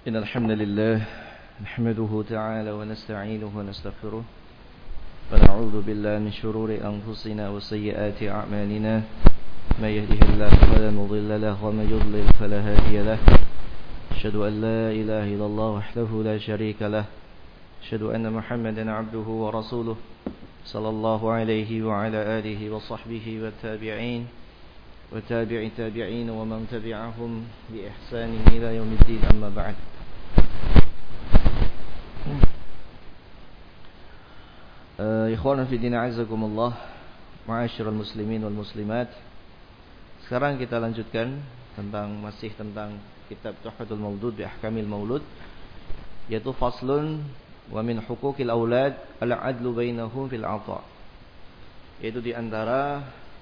إن الحمد لله نحمده تعالى ونستعينه ونستغفره ونعوذ بالله من شرور أنفسنا وسيئات أعمالنا ما يهده الله فلا مضل له ومن يضلل فلا هادي له أشهد أن لا إله إلا الله وحده لا شريك له أشهد أن محمدا عبده ورسوله صلى الله عليه وعلى آله وصحبه والتابعين وتابع تابعين ومن تبعهم بإحسان إلى يوم الدين أما بعد. Ikhwanan fi din a'azzakumullah, ma'asyiral muslimin wal muslimat. Sekarang kita lanjutkan masih tentang kitab Tuhfatul Maulud bi Ahkamil Maulud, yaitu faslun wa min huquqil aulad al-'adlu bainahum fil 'ata. Yaitu di antara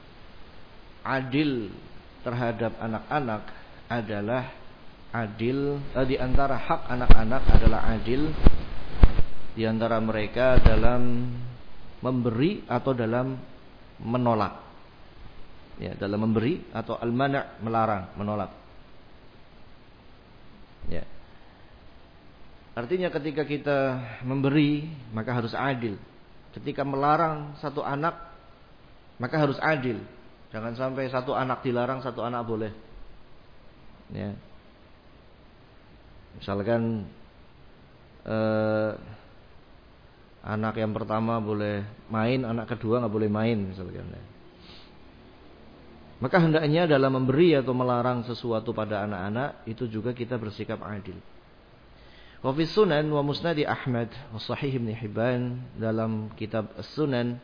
adil terhadap anak-anak adalah adil, di antara hak anak-anak adalah adil di antara mereka dalam memberi atau dalam menolak. Ya, dalam memberi atau al-mana' melarang, menolak. Ya. Artinya ketika kita memberi maka harus adil. Ketika melarang satu anak maka harus adil. Jangan sampai satu anak dilarang, satu anak boleh. Ya. Misalkan anak yang pertama boleh main, anak kedua nggak boleh main, misalkan. Maka hendaknya dalam memberi atau melarang sesuatu pada anak-anak itu juga kita bersikap adil. Wa fi Sunan wa Musnad Ahmad wa Sahih Ibn Hibban, dalam kitab As-Sunan,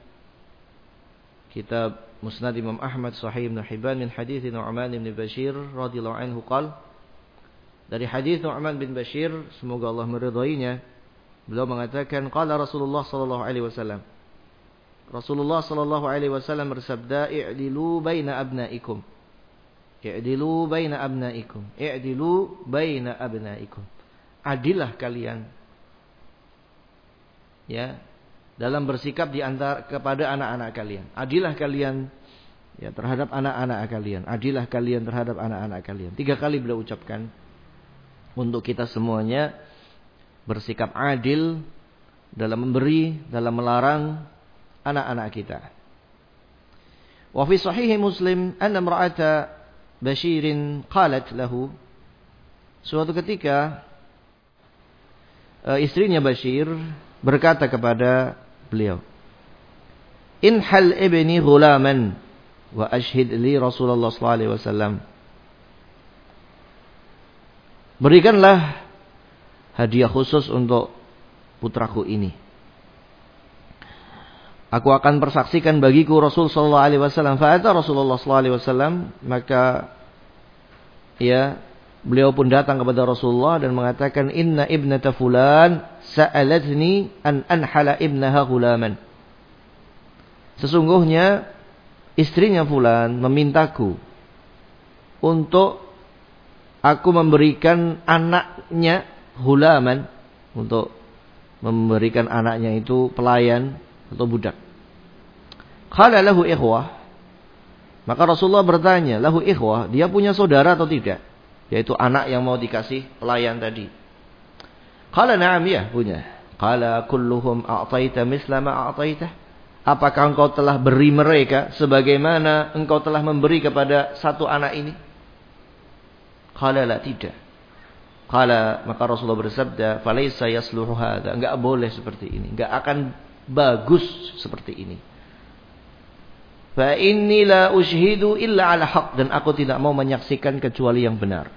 kitab Musnad Imam Ahmad, Sahih Ibn Hibban, min hadits Nu'man bin Bashir radhiyallahu anhu qala, dari hadis Nu'man bin Bashir, semoga Allah meridainya, beliau mengatakan qala Rasulullah sallallahu alaihi wasallam, Rasulullah sallallahu alaihi wasallam bersabda, i'dilu baina abnaikum, i'dilu baina abnaikum, i'dilu baina abnaikum, adillah kalian, ya, dalam bersikap di antara kepada anak-anak kalian. Adillah kalian, ya, terhadap anak-anak kalian. Adillah kalian terhadap anak-anak kalian. 3 kali beliau ucapkan untuk kita semuanya bersikap adil dalam memberi, dalam melarang anak-anak kita. Wa fi sahih Muslim anna imra'ata Bashirin qalat lahu, suatu ketika istrinya Bashir berkata kepada beliau, inhal ibni ghulaman wa ashhid li Rasulullah sallallahu alaihi wasallam, berikanlah hadiah khusus untuk putraku ini, aku akan persaksikan bagiku Rasul sallallahu alaihi wasallam. Fa'ata Rasulullah sallallahu alaihi wasallam, maka ya, beliau pun datang kepada Rasulullah dan mengatakan, inna ibnata fulan sa'alatni an anhala ibnaha ghulaman, sesungguhnya istrinya fulan memintaku untuk aku memberikan anaknya ghulaman, untuk memberikan anaknya itu pelayan atau budak. Qala lahu ikhwah, maka Rasulullah bertanya, lahu ikhwah, dia punya saudara atau tidak, yaitu anak yang mau dikasih pelayan tadi. Qala na'am, ya, punya. Qala kulluhum a'taita misla ma a'taita, apakah engkau telah beri mereka sebagaimana engkau telah memberi kepada satu anak ini? Qala la, tidak. Qala, maka Rasulullah bersabda, falaysa yasluhu hadza, enggak boleh seperti ini, enggak akan bagus seperti ini. Fa inni la ushhidu illa ala haq, dan aku tidak mau menyaksikan kecuali yang benar.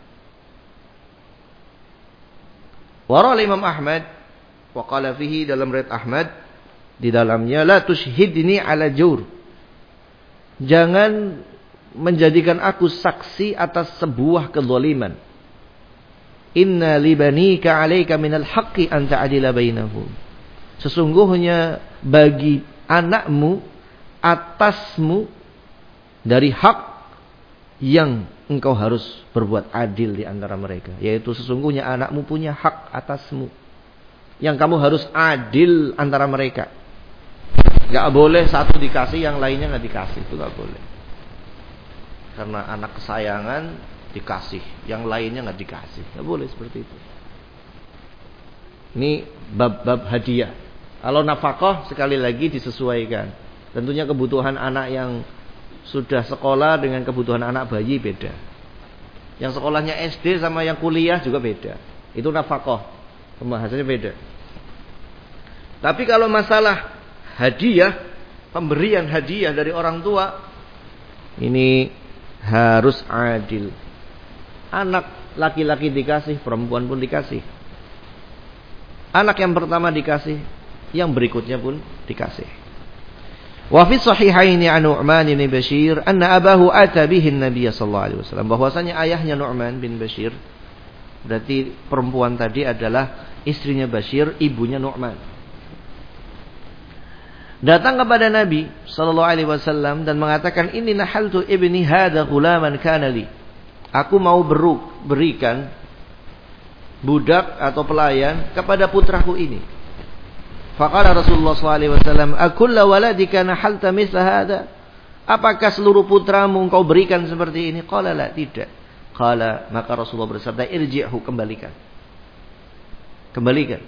Warala Imam Ahmad wa qala fihi, dalam riwayat Ahmad di dalamnya, la tushhidni ala jawr, jangan menjadikan aku saksi atas sebuah kezaliman. Inna li banika 'alaika minal haqqi an ta'dila bainahum, sesungguhnya bagi anakmu atasmu dari hak yang engkau harus berbuat adil di antara mereka, yaitu sesungguhnya anakmu punya hak atasmu yang kamu harus adil antara mereka. Gak boleh satu dikasih yang lainnya gak dikasih, itu gak boleh. Karena anak kesayangan dikasih, yang lainnya nggak dikasih. Nggak boleh seperti itu. Ini bab-bab hadiah. Kalau nafkah sekali lagi disesuaikan. Tentunya kebutuhan anak yang sudah sekolah dengan kebutuhan anak bayi beda. Yang sekolahnya SD sama yang kuliah juga beda. Itu nafkah. Pembahasannya beda. Tapi kalau masalah hadiah, pemberian hadiah dari orang tua, ini harus adil. Anak laki-laki dikasih, perempuan pun dikasih. Anak yang pertama dikasih, yang berikutnya pun dikasih. Wa fi sahihaini an Nu'man bin Bashir anna abahu ata bihi an-nabiy sallallahu alaihi wasallam. Bahwasanya ayahnya Nu'man bin Bashir, berarti perempuan tadi adalah istrinya Bashir, ibunya Nu'man. Datang kepada Nabi sallallahu alaihi wasallam dan mengatakan, "Inni nahaltu ibni hadza ghulaman kana li." Aku mau berikan budak atau pelayan kepada putraku ini. Faqala Rasulullah sallallahu alaihi wasallam, "Akulla waladika nahalta mithla hadza?" Apakah seluruh putramu engkau berikan seperti ini? Qala la, tidak. Qala, maka Rasulullah bersabda, "Irji'hu, kembalikan." Kembalikan.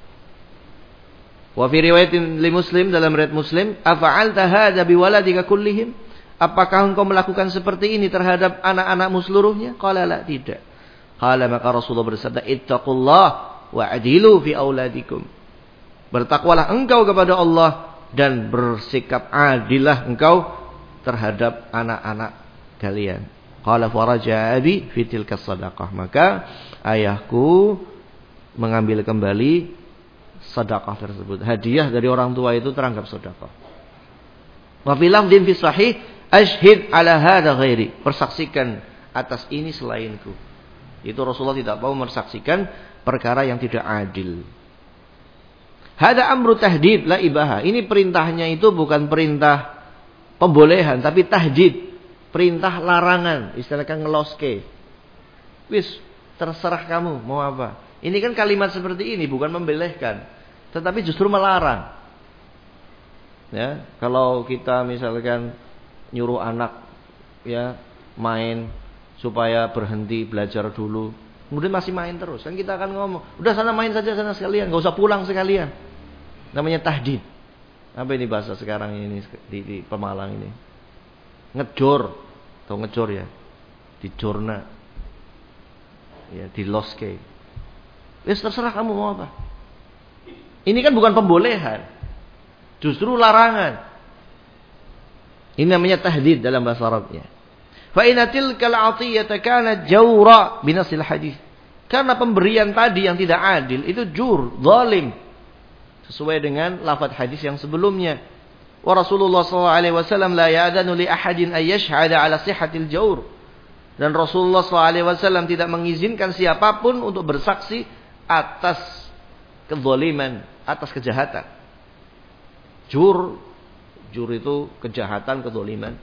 Wa fi riwayatin li Muslim, dalam riwayat Muslim, "Afa'alta hadza biwaladika kullihim?" Apakah engkau melakukan seperti ini terhadap anak-anakmu seluruhnya? Qala la, tidak. Qala, maka Rasulullah bersabda, "Ittaqullah wa'dilu fi auladikum." Bertakwalah engkau kepada Allah dan bersikap adillah engkau terhadap anak-anak kalian. Qala faraja abi fi tilka sadaqah. Maka ayahku mengambil kembali sedekah tersebut. Hadiah dari orang tua itu teranggap sedekah. Wa fi lafdhin fi sahih, "Ashhid ala hadza ghairi." Persaksikan atas ini selainku. Itu Rasulullah tidak mau mensaksikan perkara yang tidak adil. Hada amru tahdid la ibaha. Ini perintahnya itu bukan perintah pembolehan, tapi tahdid, perintah larangan, istilahnya ngeloske. Wis, terserah kamu mau apa. Ini kan kalimat seperti ini bukan membolehkan, tetapi justru melarang. Ya, kalau kita misalkan nyuruh anak ya main supaya berhenti belajar dulu, kemudian masih main terus, kan kita akan ngomong, udah sana main saja sana sekalian, gak usah pulang sekalian. Namanya tahdid. Apa ini bahasa sekarang ini di Pemalang ini? Ngejor, atau ngejor ya, dijorna, ya diloske. Wis terserah kamu mau apa. Ini kan bukan pembolehan, justru larangan. Ini namanya tahdid dalam bahasa Arabnya. Fa inna tilkal 'atiyata kanat jawra binasil hadis. Karena pemberian tadi yang tidak adil itu jur, zalim. Sesuai dengan lafaz hadis yang sebelumnya. Wa Rasulullah sallallahu alaihi wasallam la ya'danu li ahadin ay yashhada 'ala sihhatil jawr. Dan Rasulullah sallallahu alaihi wasallam tidak mengizinkan siapapun untuk bersaksi atas kezaliman, atas kejahatan. Jur itu kejahatan, kezaliman.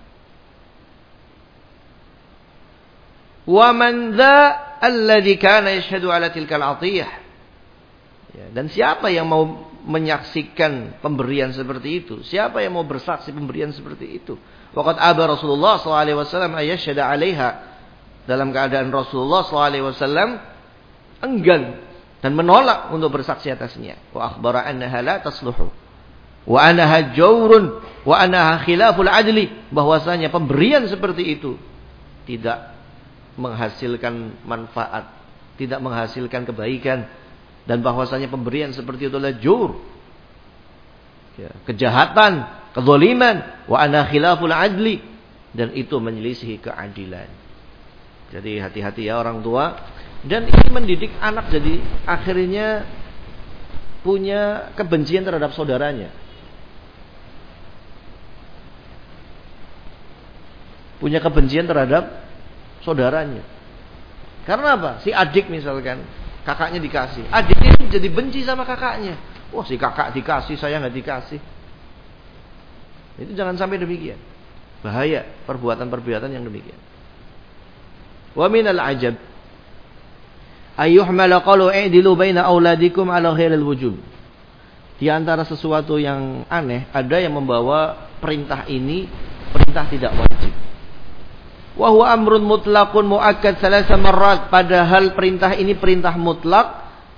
Wa man dha alladhi kana yashhadu 'ala tilkal 'atiyah. Ya, dan siapa yang mau menyaksikan pemberian seperti itu? Siapa yang mau bersaksi pemberian seperti itu? Waqad aba Rasulullah sallallahu alaihi wasallam ayyashhada 'alaiha. Dalam keadaan Rasulullah sallallahu alaihi wasallam enggan dan menolak untuk bersaksi atasnya. Wa akhbara annaha la tasluhu. Wa annaha jawrun wa annaha khilaful adli. Bahwasanya pemberian seperti itu tidak menghasilkan manfaat, tidak menghasilkan kebaikan, dan bahwasanya pemberian seperti itu adalah jur, ya, kejahatan, kezaliman, wa ana khilaful adli, dan itu menyelisihi keadilan. Jadi hati-hati ya orang tua, dan ini mendidik anak jadi akhirnya punya kebencian terhadap saudaranya. Punya kebencian terhadap saudaranya. Karena apa? Si adik misalkan, kakaknya dikasih, adiknya jadi benci sama kakaknya. Wah, si kakak dikasih, saya nggak dikasih. Itu jangan sampai demikian. Bahaya perbuatan-perbuatan yang demikian. Wa minal ajab ayyuhmala qalu i'dilu baina auladikum ala ghairil wujub. Di antara sesuatu yang aneh, ada yang membawa perintah ini perintah tidak wajib. Wa huwa amrun mutlaqun muakkad thalatha marrat, padahal perintah ini perintah mutlak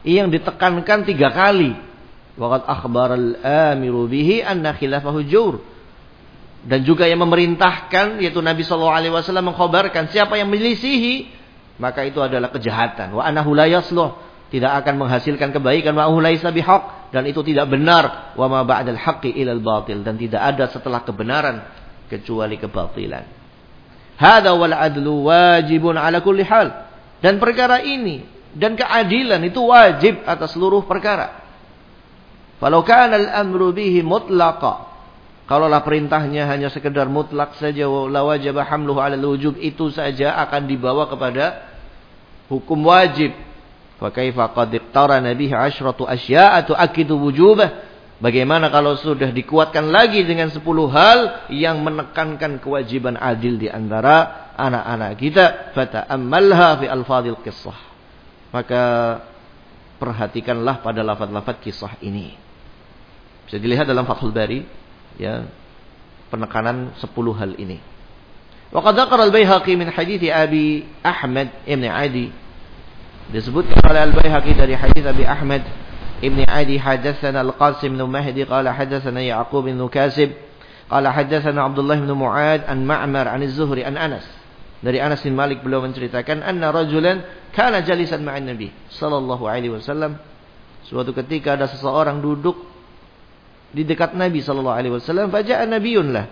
yang ditekankan 3 kali. Waqad akhbaral amiru bihi anna khilafahu jur. Dan juga yang memerintahkan yaitu Nabi SAW mengkhabarkan siapa yang menyelisihi maka itu adalah kejahatan. Wa annahu la yasluh, tidak akan menghasilkan kebaikan. Wa huwa laisa bihaq, dan itu tidak benar. Wa ma ba'dal haqqi ilal batil, dan tidak ada setelah kebenaran kecuali kebatilan. Hadza wal adlu wajibun ala kulli hal. Dan perkara ini dan keadilan itu wajib atas seluruh perkara. Falau kana al-amru bihi mutlaqa, kalaulah perintahnya hanya sekedar mutlak saja, la wajaba hamluhu 'ala al-wujub, itu saja akan dibawa kepada hukum wajib. Fa kaifa qad iqtarana bihi 'ashratu asya'a tu'akkidu wujubah. Bagaimana kalau sudah dikuatkan lagi dengan 10 hal yang menekankan kewajiban adil di antara anak-anak kita. Fata'ammalha fi alfadhil qissah. Maka perhatikanlah pada lafaz-lafaz kisah ini. Bisa dilihat dalam Fathul Bari, ya, penekanan 10 hal ini. Wa qad dzakara al-Baihaqi min hadits Abi Ahmad ibn Adi. Disebutkan oleh Al-Baihaqi dari hadits Abi Ahmad ibn Adi, hadatsana Al-Qasim bin Mahdi qala hadatsana Ya'qub bin Kasib qala hadatsana Abdullah bin Mu'ad an Ma'mar an Az-Zuhri an Anas. Dari Anas bin Malik beliau menceritakan anna rajulan kana jalisan ma'an Nabi sallallahu alaihi wasallam. Suatu ketika ada seseorang duduk di dekat Nabi sallallahu alaihi wasallam, faja'a nabiyyun lah.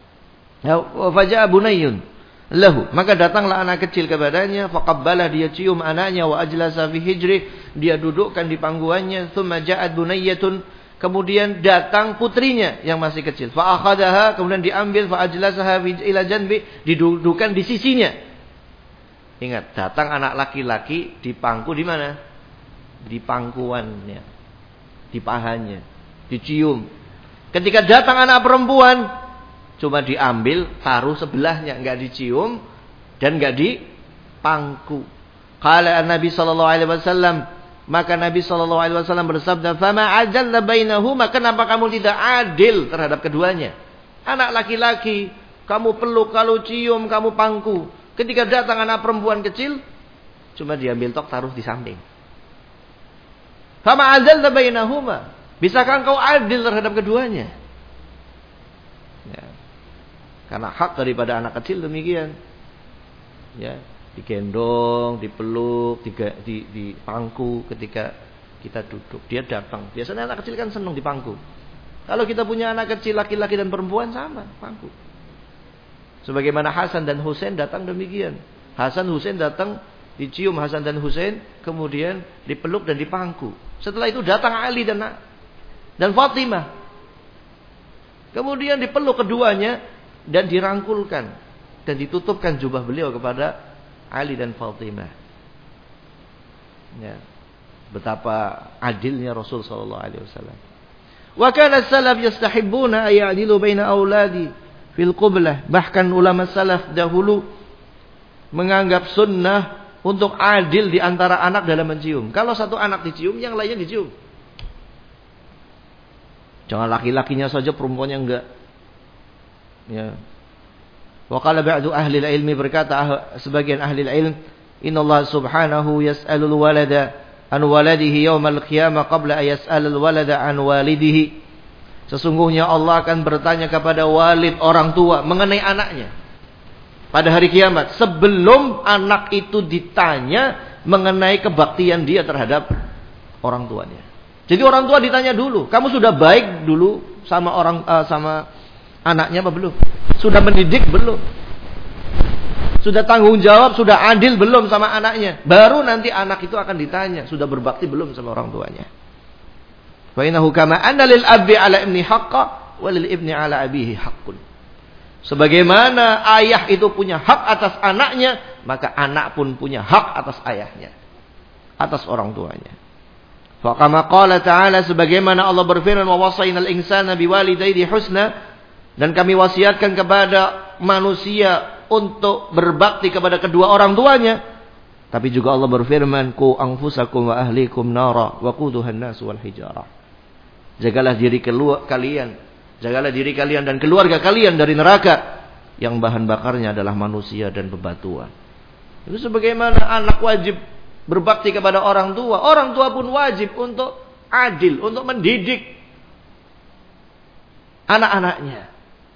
Wa faja'a bunayyun lahu. Maka datanglah anak kecil kepadanya, faqabbalah, dia cium anaknya, wa ajlasa fi hijri, dia dudukkan di pangkuannya, thumma ja'at bunayyatun, kemudian datang putrinya yang masih kecil, fa akhadaha, kemudian diambil, fa ajlasaha ila janbi, didudukkan di sisinya. Ingat, datang anak laki-laki di pangku di mana? Di pangkuannya, di pahanya, dicium. Ketika datang anak perempuan, cuma diambil, taruh sebelahnya, enggak dicium dan enggak dipangku. Qala an-Nabi sallallahu alaihi wasallam, maka Nabi sallallahu alaihi wasallam bersabda, "Fama ajalla bainahuma, kenapa kamu tidak adil terhadap keduanya? Anak laki-laki kamu peluk, kalau cium kamu pangku. Ketika datang anak perempuan kecil, cuma diambil tok taruh di samping. Fama ajalla bainahuma, bisakah engkau adil terhadap keduanya?" Ya. Karena hak daripada anak kecil demikian. Ya, digendong, dipeluk, dipangku ketika kita duduk. Dia datang. Biasanya anak kecil kan senang dipangku. Kalau kita punya anak kecil laki-laki dan perempuan sama, pangku. Sebagaimana Hasan dan Husain datang demikian. Hasan Husain datang, dicium Hasan dan Husain, kemudian dipeluk dan dipangku. Setelah itu datang Ali dan Fatimah. Kemudian dipeluk keduanya dan dirangkulkan dan ditutupkan jubah beliau kepada Ali dan Fatimah. Ya, betapa adilnya Rasul sallallahu alaihi wasallam. Wa kana salaf yastahibbuna ay ya'dilu baina auladi fil qublah. Bahkan ulama salaf dahulu menganggap sunnah untuk adil di antara anak dalam mencium. Kalau satu anak dicium, yang lainnya dicium. Jangan laki-lakinya saja, perempuannya enggak. Ya. Wa qala ba'du ahli ilmi, berkata sebagian ahli ilm, innallaha subhanahu yas'alul walada an waladihi yaumal qiyamah qabla an yas'alul walada an walidihi. Sesungguhnya Allah akan bertanya kepada walid, orang tua, mengenai anaknya pada hari kiamat sebelum anak itu ditanya mengenai kebaktian dia terhadap orang tuanya. Jadi orang tua ditanya dulu, kamu sudah baik dulu sama sama anaknya apa belum? Sudah mendidik belum? Sudah tanggung jawab, sudah adil belum sama anaknya? Baru nanti anak itu akan ditanya, sudah berbakti belum sama orang tuanya? Fa innahu kama anna lil abi ala ibni haqqa wa lil ibni ala abihi haqqun. Sebagaimana ayah itu punya hak atas anaknya, maka anak pun punya hak atas ayahnya, atas orang tuanya. Fa kama qala ta'ala, sebagaimana Allah berfirman, wa wasainal insana biwalidayhi husna, dan kami wasiatkan kepada manusia untuk berbakti kepada kedua orang tuanya. Tapi juga Allah berfirman, qu anfusakum wa ahlikum nara wa quduhan nas wal hijarah. Jagalah diri kalian, jagalah diri kalian dan keluarga kalian dari neraka yang bahan bakarnya adalah manusia dan bebatuan. Itu sebagaimana anak wajib berbakti kepada orang tua. Orang tua pun wajib untuk adil, untuk mendidik anak-anaknya.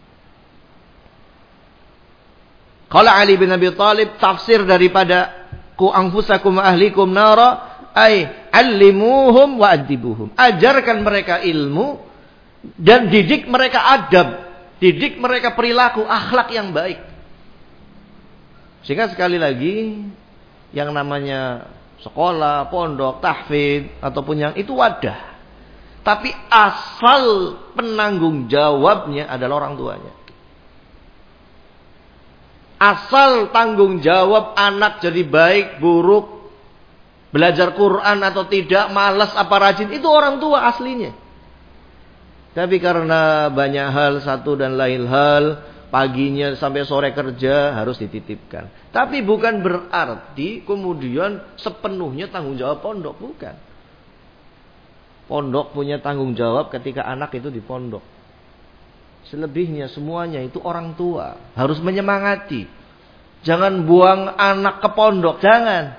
Qala Ali bin Abi Thalib, tafsir daripada ku anfusakum wa ahlikum nara, ay allimuhum wa adibuhum. Ajarkan mereka ilmu dan didik mereka adab, didik mereka perilaku akhlak yang baik. Sehingga sekali lagi yang namanya sekolah, pondok, tahfidz ataupun yang itu wadah. Tapi asal penanggung jawabnya adalah orang tuanya. Asal tanggung jawab anak jadi baik, buruk, belajar Quran atau tidak, malas apa rajin, itu orang tua aslinya. Tapi karena banyak hal satu dan lain hal, paginya sampai sore kerja harus dititipkan. Tapi bukan berarti kemudian sepenuhnya tanggung jawab pondok, bukan. Pondok punya tanggung jawab ketika anak itu di pondok. Selebihnya semuanya itu orang tua harus menyemangati. Jangan buang anak ke pondok, jangan.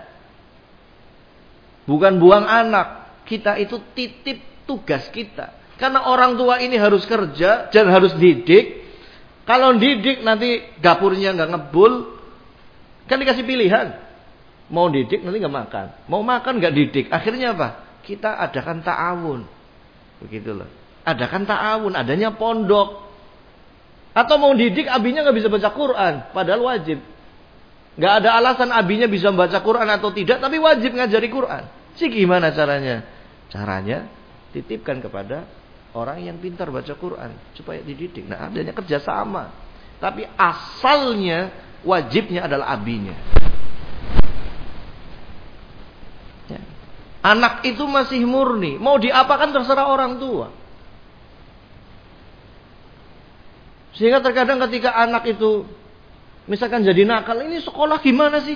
Bukan buang anak, kita itu titip tugas kita. Karena orang tua ini harus kerja dan harus didik. Kalau didik nanti dapurnya nggak ngebul, kan dikasih pilihan. Mau didik nanti nggak makan, mau makan nggak didik. Akhirnya apa? Kita adakan ta'awun, begitu loh. Adakan ta'awun, adanya pondok. Atau mau didik abinya nggak bisa baca Quran, padahal wajib. Nggak ada alasan abinya bisa baca Quran atau tidak, tapi wajib ngajari Quran. Sih gimana caranya? Caranya titipkan kepada orang yang pintar baca Quran supaya dididik. Nah, adanya kerjasama. Tapi asalnya wajibnya adalah abinya. Ya. Anak itu masih murni, mau diapakan terserah orang tua. Sehingga terkadang ketika anak itu misalkan jadi nakal, ini sekolah gimana sih?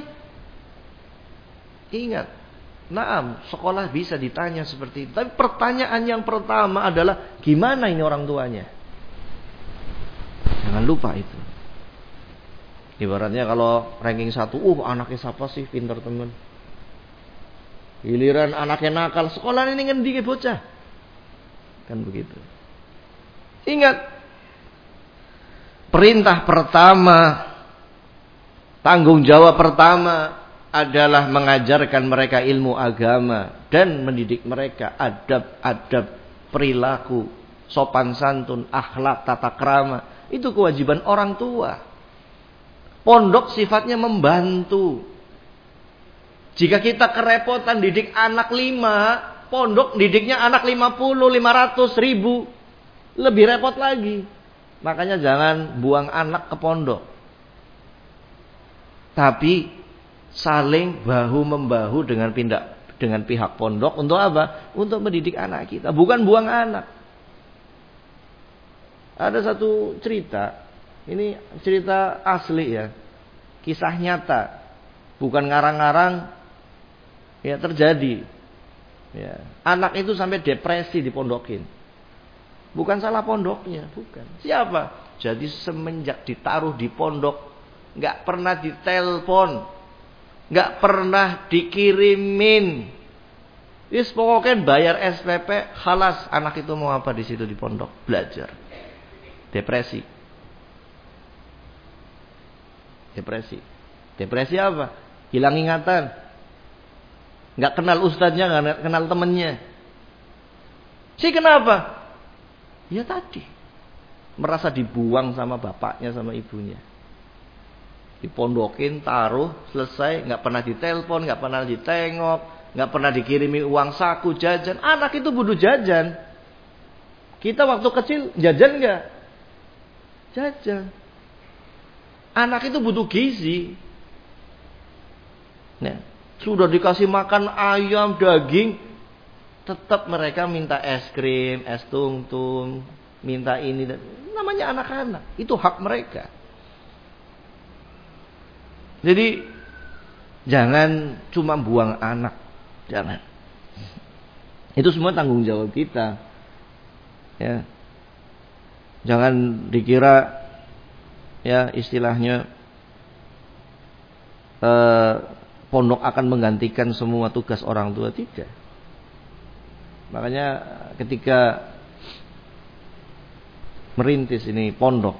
Ingat, naam, sekolah bisa ditanya seperti itu. Tapi pertanyaan yang pertama adalah gimana ini orang tuanya? Jangan lupa itu. Ibaratnya kalau ranking 1, anaknya siapa sih pintar teman. Giliran anaknya nakal, sekolah ini ngendi ke bocah. Kan begitu. Ingat, perintah pertama, tanggung jawab pertama adalah mengajarkan mereka ilmu agama dan mendidik mereka adab-adab, perilaku, sopan santun, akhlak, tata krama. Itu kewajiban orang tua. Pondok sifatnya membantu. Jika kita kerepotan didik anak 5, pondok didiknya anak 50, 500, 1000. Lebih repot lagi. Makanya jangan buang anak ke pondok. Tapi saling bahu-membahu dengan pihak pondok untuk apa? Untuk mendidik anak kita, bukan buang anak. Ada satu cerita, ini cerita asli ya. Kisah nyata. Bukan ngarang-ngarang, ya terjadi. Ya. Anak itu sampai depresi dipondokin. Bukan salah pondoknya, bukan. Siapa? Jadi semenjak ditaruh di pondok, nggak pernah ditelepon, nggak pernah dikirimin. Wis pokoknya bayar SPP, khalas anak itu mau apa di situ di pondok? Belajar. Depresi. Depresi apa? Hilang ingatan. Nggak kenal ustadznya, nggak kenal temennya. Kenapa? Ya tadi, merasa dibuang sama bapaknya sama ibunya. Dipondokin, taruh, selesai, nggak pernah ditelepon, nggak pernah ditengok, nggak pernah dikirimi uang saku jajan. Anak itu butuh jajan. Kita waktu kecil jajan nggak? Jajan. Anak itu butuh gizi. Nah, sudah dikasih makan ayam, daging, tetap mereka minta es krim, es tung-tung, minta ini. Namanya anak-anak. Itu hak mereka. Jadi jangan cuma buang anak. Jangan. Itu semua tanggung jawab kita. Ya. Jangan dikira ya istilahnya pondok akan menggantikan semua tugas orang tua, tidak. Makanya ketika merintis ini pondok,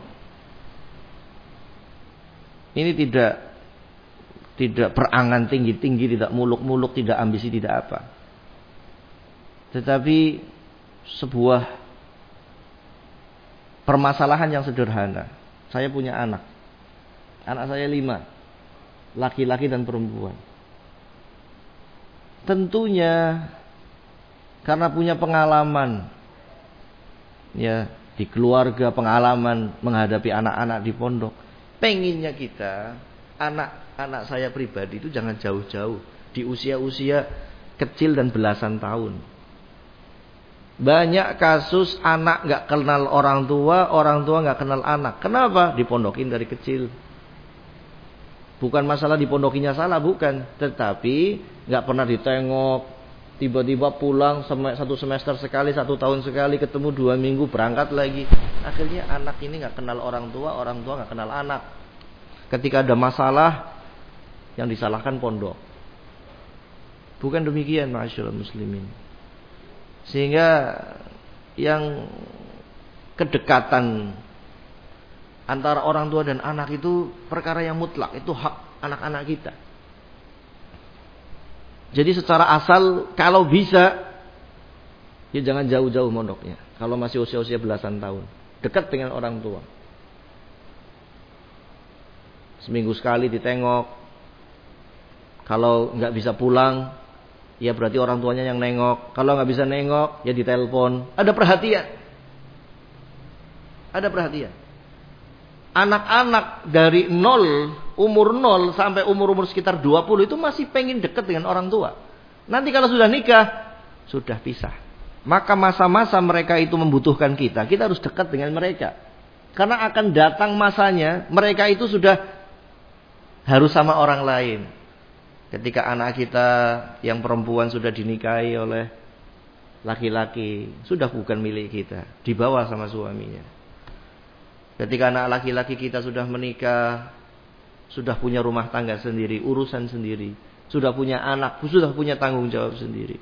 ini tidak berangan tinggi-tinggi, tidak muluk-muluk, tidak ambisi, tidak apa. Tetapi sebuah permasalahan yang sederhana. Saya punya anak saya 5, laki-laki dan perempuan. Tentunya karena punya pengalaman ya di keluarga, pengalaman menghadapi anak-anak di pondok, penginnya kita anak saya pribadi itu jangan jauh-jauh di usia-usia kecil dan belasan tahun. Banyak kasus anak gak kenal orang tua gak kenal anak. Kenapa? Dipondokin dari kecil. Bukan masalah dipondokinya salah, bukan. Tetapi gak pernah ditengok. Tiba-tiba pulang 1 semester sekali, 1 tahun sekali, ketemu 2 minggu berangkat lagi. Akhirnya anak ini gak kenal orang tua gak kenal anak. Ketika ada masalah, yang disalahkan pondok. Bukan demikian, ma'asyiral muslimin. Sehingga yang kedekatan antara orang tua dan anak itu perkara yang mutlak, itu hak anak-anak kita. Jadi secara asal kalau bisa ya jangan jauh-jauh mondoknya. Kalau masih usia-usia belasan tahun, dekat dengan orang tua. Seminggu sekali ditengok. Kalau nggak bisa pulang, ya berarti orang tuanya yang nengok. Kalau nggak bisa nengok, ya ditelepon. Ada perhatian. Ada perhatian. Anak-anak dari umur 0 sampai umur sekitar 20 itu masih pengen dekat dengan orang tua. Nanti kalau sudah nikah, sudah pisah. Maka masa-masa mereka itu membutuhkan kita harus dekat dengan mereka. Karena akan datang masanya, mereka itu sudah harus sama orang lain. Ketika anak kita yang perempuan sudah dinikahi oleh laki-laki, sudah bukan milik kita, dibawa sama suaminya. Ketika anak laki-laki kita sudah menikah, sudah punya rumah tangga sendiri, urusan sendiri, sudah punya anak, sudah punya tanggung jawab sendiri.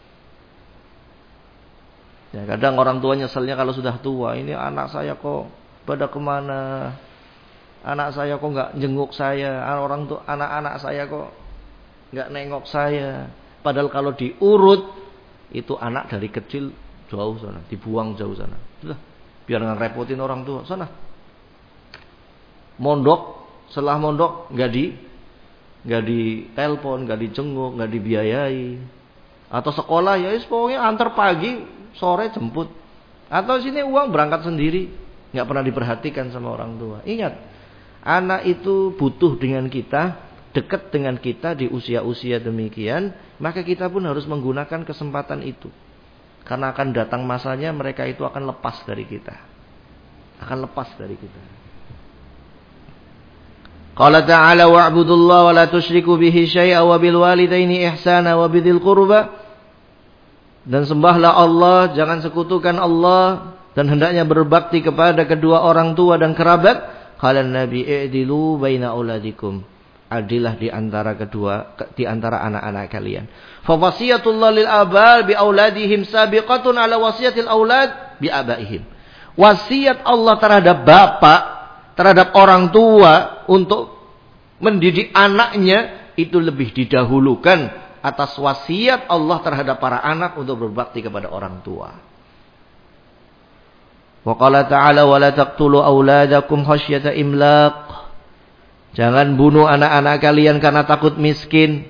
Ya, kadang orang tua nyeselnya kalau sudah tua, ini anak saya kok pada kemana? Anak saya kok nggak jenguk saya? Anak-anak saya kok nggak nengok saya? Padahal kalau diurut itu anak dari kecil jauh sana, dibuang jauh sana. Sudah, biar nggak repotin orang tua sana. Mondok, setelah mondok nggak ditelepon, nggak dijenguk, nggak dibiayai. Atau sekolah ya pokoknya antar pagi, sore jemput. Atau sini uang berangkat sendiri, nggak pernah diperhatikan sama orang tua. Ingat, anak itu butuh dengan kita, dekat dengan kita di usia-usia demikian, maka kita pun harus menggunakan kesempatan itu. Karena akan datang masanya mereka itu akan lepas dari kita. Akan lepas dari kita. Qala ta'ala wa'budullaha wa la tusyriku bihi syai'a wa bil walidaini ihsana wa bidzil qurba. Dan sembahlah Allah, jangan sekutukan Allah, dan hendaknya berbakti kepada kedua orang tua dan kerabat. Qala Nabi i'dilu baina auladikum. Adilah di antara anak-anak kalian. Fa wasiyatullah lil aba bi auladihim sabiqatun ala wasiyatil aulad bi abaihim. Wasiat Allah terhadap bapak, terhadap orang tua untuk mendidik anaknya itu lebih didahulukan atas wasiat Allah terhadap para anak untuk berbakti kepada orang tua. Wa qala ta'ala wa la taqtulu auladakum khasyata imlaq. Jangan bunuh anak-anak kalian karena takut miskin.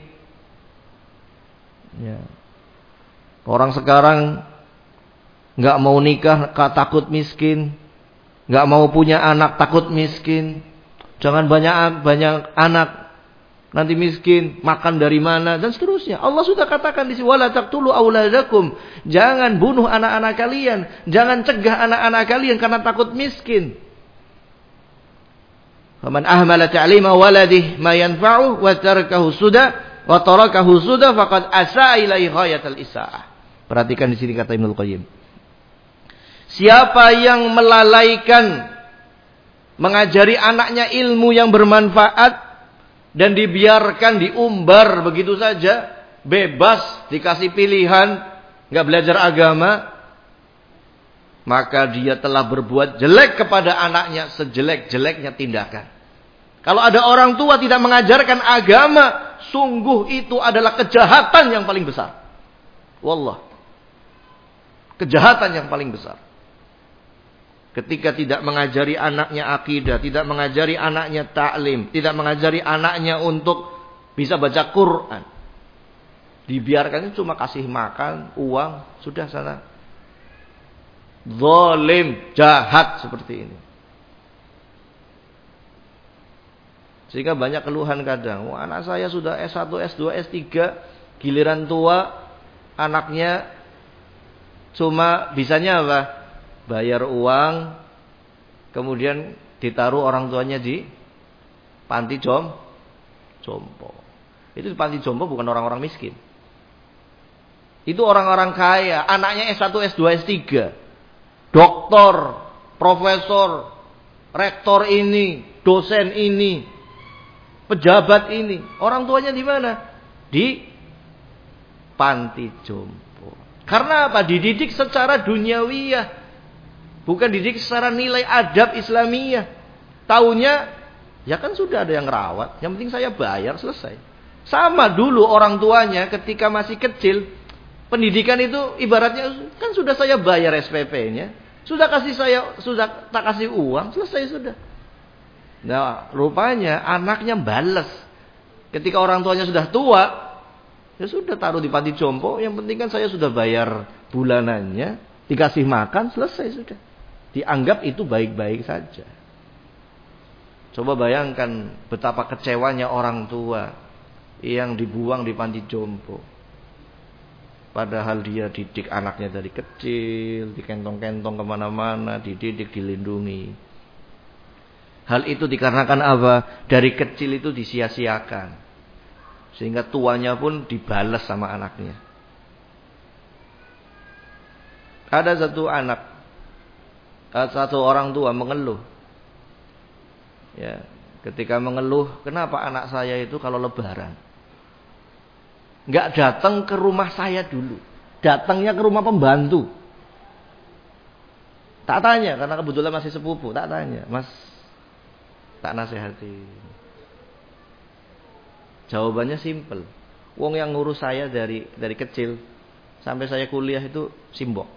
Ya. Orang sekarang nggak mau nikah takut miskin, nggak mau punya anak takut miskin. Jangan banyak anak, nanti miskin, makan dari mana dan seterusnya. Allah sudah katakan di sini wala taqtulu auladakum. Jangan bunuh anak-anak kalian, jangan cegah anak-anak kalian karena takut miskin. Faman ahmala ta'lima waladih ma yanfa'u wa tarakahu suda faqad asaa ilaihi ghayatal isaah. Perhatikan di sini kata Ibnu Qayyim. Siapa yang melalaikan mengajari anaknya ilmu yang bermanfaat dan dibiarkan diumbar begitu saja, bebas, dikasih pilihan, nggak belajar agama, maka dia telah berbuat jelek kepada anaknya sejelek-jeleknya tindakan. Kalau ada orang tua tidak mengajarkan agama, sungguh itu adalah kejahatan yang paling besar. Wallah. Kejahatan yang paling besar. Ketika tidak mengajari anaknya akidah, tidak mengajari anaknya taklim, tidak mengajari anaknya untuk bisa baca Quran. Dibiarkan cuma kasih makan, uang, sudah sana. Zalim, jahat seperti ini. Sehingga banyak keluhan kadang. Anak saya sudah S1, S2, S3. Giliran tua. Anaknya cuma bisanya apa? Bayar uang. Kemudian ditaruh orang tuanya di panti jompo. Itu panti jompo bukan orang-orang miskin. Itu orang-orang kaya. Anaknya S1, S2, S3. Doktor, profesor, rektor ini, dosen ini, pejabat ini, orang tuanya di mana? Di panti jompo. Karena apa? Dididik secara duniawiyah, bukan dididik secara nilai adab Islamiyah. Taunya, ya kan sudah ada yang rawat, yang penting saya bayar, selesai. Sama dulu orang tuanya ketika masih kecil, pendidikan itu ibaratnya kan sudah saya bayar SPP-nya, sudah tak kasih uang, selesai sudah. Nah, rupanya anaknya balas. Ketika orang tuanya sudah tua, ya sudah taruh di panti jompo, yang penting kan saya sudah bayar bulanannya, dikasih makan, selesai sudah. Dianggap itu baik-baik saja. Coba bayangkan betapa kecewanya orang tua yang dibuang di panti jompo. Padahal dia didik anaknya dari kecil, dikentong-kentong kemana-mana, dididik, dilindungi. Hal itu dikarenakan apa? Dari kecil itu disia-siakan. Sehingga tuanya pun dibalas sama anaknya. Ada satu orang tua mengeluh. Ya, ketika mengeluh, kenapa anak saya itu kalau lebaran nggak datang ke rumah saya dulu, datangnya ke rumah pembantu. Tak tanya, karena kebetulan masih sepupu, tak tanya, Mas, tak nasihati. Jawabannya simpel. Wong yang ngurus saya dari kecil sampai saya kuliah itu simbok.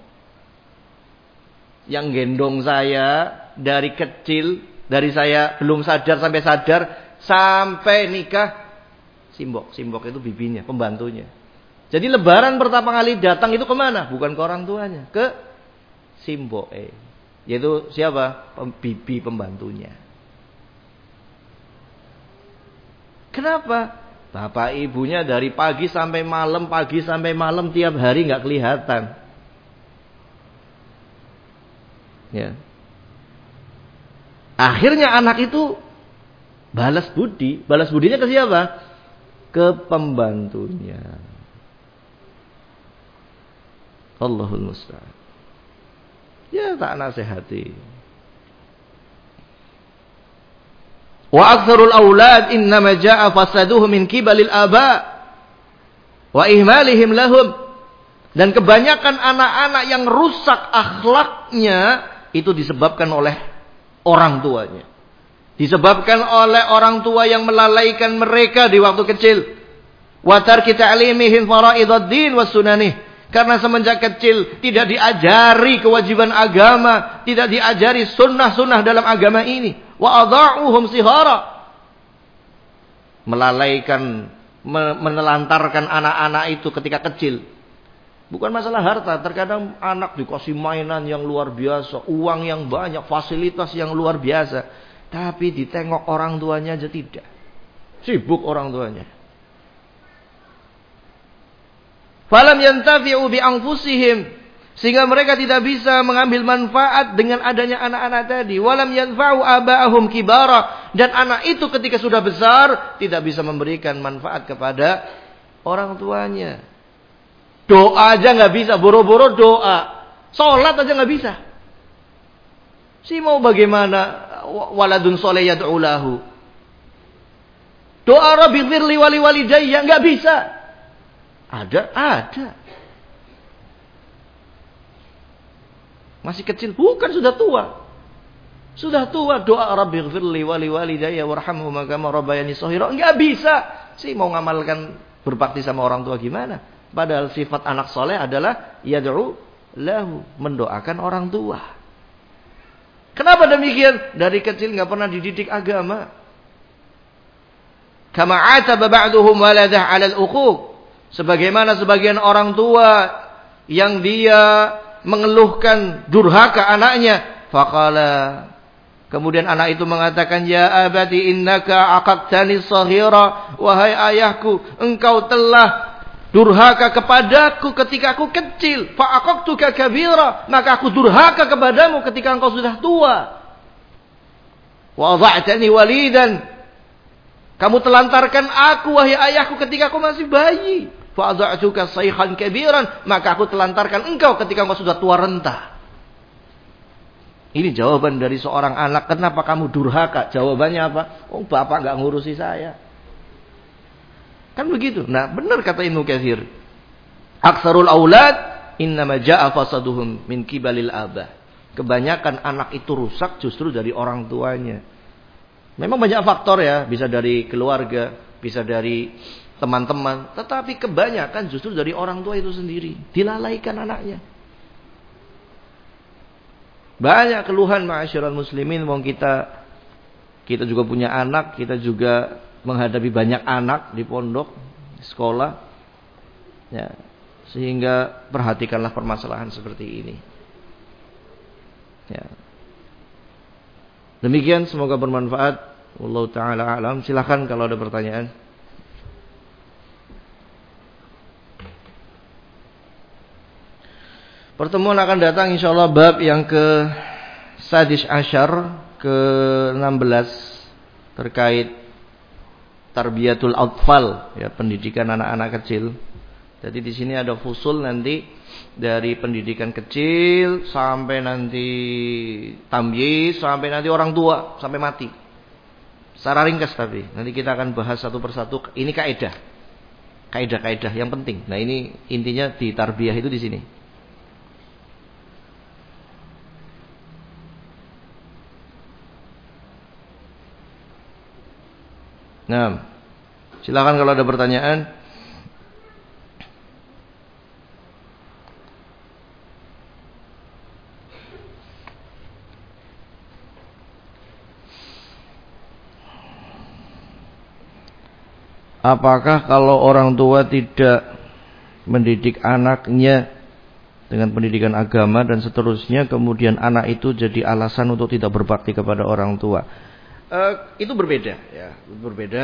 Yang gendong saya dari kecil, dari saya belum sadar sampai sadar, sampai nikah, simbok. Simbok itu bibinya, pembantunya. Jadi lebaran pertama kali datang itu kemana? Bukan ke orang tuanya, ke simbok. Yaitu siapa? Bibi pembantunya. Kenapa? Bapak ibunya dari pagi sampai malam tiap hari nggak kelihatan. Ya. Akhirnya anak itu balas budi. Balas budinya ke siapa? Ke pembantunya. Allahul musta'an. Ya, tak nasihati. Wa aktsarul aulad innama jaa'a fasaduhu min kibalil aba wa ihmalihim lahum. Dan kebanyakan anak-anak yang rusak akhlaknya itu disebabkan oleh orang tuanya. Disebabkan oleh orang tua yang melalaikan mereka di waktu kecil. Wa tarki ta'limihim fara'iduddin was sunanih. Karena semenjak kecil tidak diajari kewajiban agama, tidak diajari sunnah-sunnah dalam agama ini. Wa adha'uhum sihara. Melalaikan, menelantarkan anak-anak itu ketika kecil. Bukan masalah harta, terkadang anak dikasih mainan yang luar biasa, uang yang banyak, fasilitas yang luar biasa, tapi ditengok orang tuanya aja tidak. Sibuk orang tuanya. Falam yantafi'u bi anfusihim, sehingga mereka tidak bisa mengambil manfaat dengan adanya anak-anak tadi. Walam yanfa'u aba'ahum kibara, dan anak itu ketika sudah besar tidak bisa memberikan manfaat kepada orang tuanya. Doa aja nggak bisa, boro-boro doa. Sholat aja nggak bisa. Si mau bagaimana? Waladun soleh yad'u lahu. Doa Rabbighfirli wa liwalidayya enggak bisa. Ada. Masih kecil, bukan sudah tua. Sudah tua doa Rabbighfirli wa liwalidayya warhamhuma kama rabbayani shaghira. Enggak bisa. Sih mau ngamalkan berbakti sama orang tua gimana? Padahal sifat anak soleh adalah yad'u lahu, mendoakan orang tua. Kenapa demikian? Dari kecil enggak pernah dididik agama. Kama ataba ba'duhum waladah 'alal uquq. Sebagaimana sebagian orang tua yang dia mengeluhkan durhaka anaknya, faqala, kemudian anak itu mengatakan, ya abati innaka aqaqtani shaghira, wahai ayahku, engkau telah durhaka kepadaku ketika aku kecil, fa aqaqtuka kabira, maka aku durhaka kepadamu ketika engkau sudah tua. Wa wada'tani walidan, kamu telantarkan aku wahai ayahku ketika aku masih bayi. Fa wada'tuka shaykhan kabiran, maka aku telantarkan engkau ketika engkau sudah tua renta. Ini jawaban dari seorang anak, kenapa kamu durhaka? Jawabannya apa? Oh, bapak enggak ngurusi saya. Kan begitu. Nah, benar kata Ibnu Katsir. Aksarul aulad innama jaa fasaduhum min kibalil abah. Kebanyakan anak itu rusak justru dari orang tuanya. Memang banyak faktor ya, bisa dari keluarga, bisa dari teman-teman, tetapi kebanyakan justru dari orang tua itu sendiri. Dilalaikan anaknya. Banyak keluhan ma'asyiral muslimin, wong kita juga punya anak, kita juga menghadapi banyak anak di pondok, di sekolah. Ya, sehingga perhatikanlah permasalahan seperti ini. Ya. Demikian, semoga bermanfaat. Wallahu taala alam. Silakan kalau ada pertanyaan. Pertemuan akan datang insyaallah bab yang ke Sadis Asyar, ke-16 terkait tarbiyatul atfal, ya, pendidikan anak-anak kecil. Jadi di sini ada fusul nanti dari pendidikan kecil sampai nanti tamyiz, sampai nanti orang tua, sampai mati. Secara ringkas tapi nanti kita akan bahas satu persatu. Ini kaidah-kaidah yang penting. Nah, ini intinya di tarbiyah itu di sini. Nah, silakan kalau ada pertanyaan. Apakah kalau orang tua tidak mendidik anaknya dengan pendidikan agama dan seterusnya, kemudian anak itu jadi alasan untuk tidak berbakti kepada orang tua? Itu berbeda, ya, berbeda.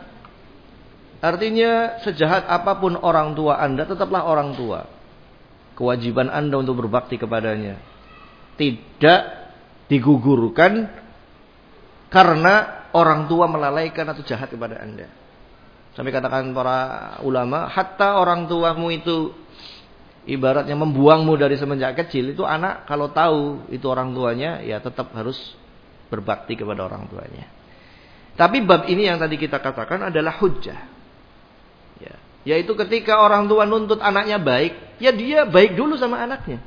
Artinya sejahat apapun orang tua Anda, tetaplah orang tua. Kewajiban Anda untuk berbakti kepadanya tidak digugurkan karena orang tua melalaikan atau jahat kepada Anda. Sampai katakan para ulama, hatta orang tuamu itu ibaratnya membuangmu dari semenjak kecil, itu anak kalau tahu itu orang tuanya, ya tetap harus berbakti kepada orang tuanya. Tapi bab ini yang tadi kita katakan adalah hujjah, ya, yaitu ketika orang tua nuntut anaknya baik, ya dia baik dulu sama anaknya.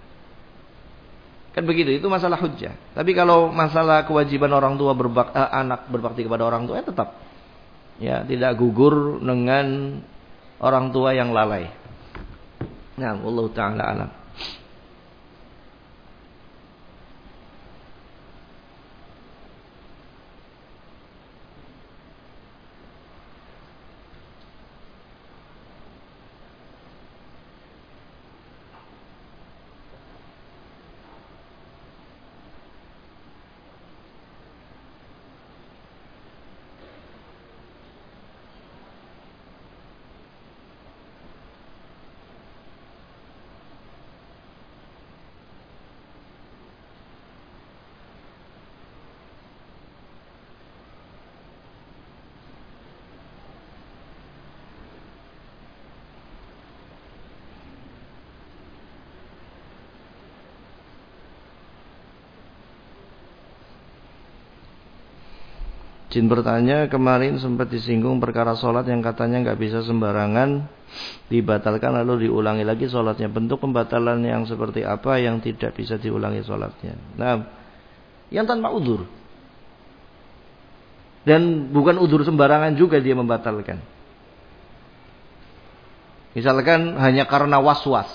Kan begitu, itu masalah hujjah. Tapi kalau masalah kewajiban orang tua anak berbakti kepada orang tua, ya tetap, ya, tidak gugur dengan orang tua yang lalai. Nah, wallahu ta'ala alam. Jin bertanya, kemarin sempat disinggung perkara sholat yang katanya nggak bisa sembarangan dibatalkan lalu diulangi lagi sholatnya. Bentuk pembatalan yang seperti apa yang tidak bisa diulangi sholatnya? Nah, yang tanpa udzur. Dan bukan udzur sembarangan juga dia membatalkan. Misalkan hanya karena was-was.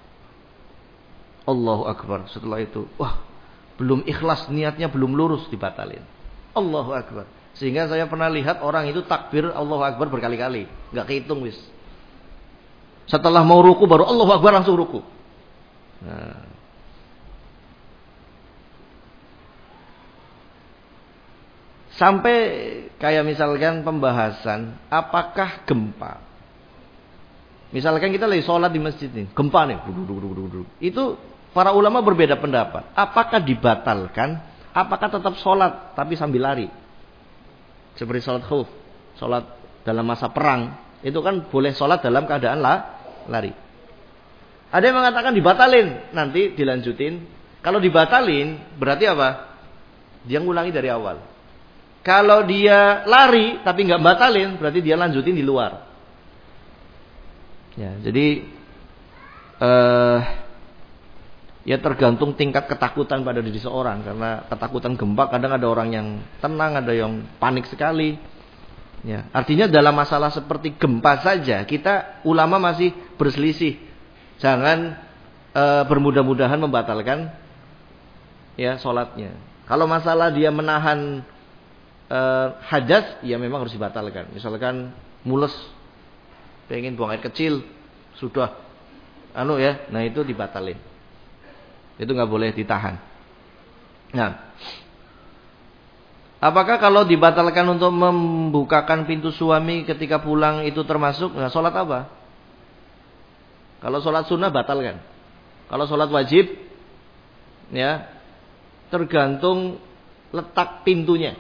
Allahu Akbar. Setelah itu, wah, belum ikhlas, niatnya belum lurus, dibatalin. Allahu Akbar. Sehingga saya pernah lihat orang itu takbir Allahu Akbar berkali-kali, nggak kehitung wis. Setelah mau ruku baru Allahu Akbar langsung ruku. Nah. Sampai kayak misalkan pembahasan apakah gempa. Misalkan kita lagi sholat di masjid nih, gempa nih, itu para ulama berbeda pendapat. Apakah dibatalkan? Apakah tetap sholat tapi sambil lari? Seperti sholat khauf, sholat dalam masa perang, itu kan boleh sholat dalam keadaan lari. Ada yang mengatakan dibatalin, nanti dilanjutin. Kalau dibatalin, berarti apa? Dia ngulangi dari awal. Kalau dia lari tapi nggak batalin, berarti dia lanjutin di luar. Ya, jadi ya tergantung tingkat ketakutan pada diri seorang. Karena ketakutan gempa kadang ada orang yang tenang, ada yang panik sekali. Ya, artinya dalam masalah seperti gempa saja kita ulama masih berselisih. Jangan bermudah-mudahan membatalkan ya sholatnya. Kalau masalah dia menahan hadas, ya memang harus dibatalkan. Misalkan mules, pengen buang air kecil, sudah nah itu dibatalin. Itu nggak boleh ditahan. Nah, apakah kalau dibatalkan untuk membukakan pintu suami ketika pulang itu termasuk? Nah, sholat apa? Kalau sholat sunnah batalkan. Kalau sholat wajib, ya tergantung letak pintunya.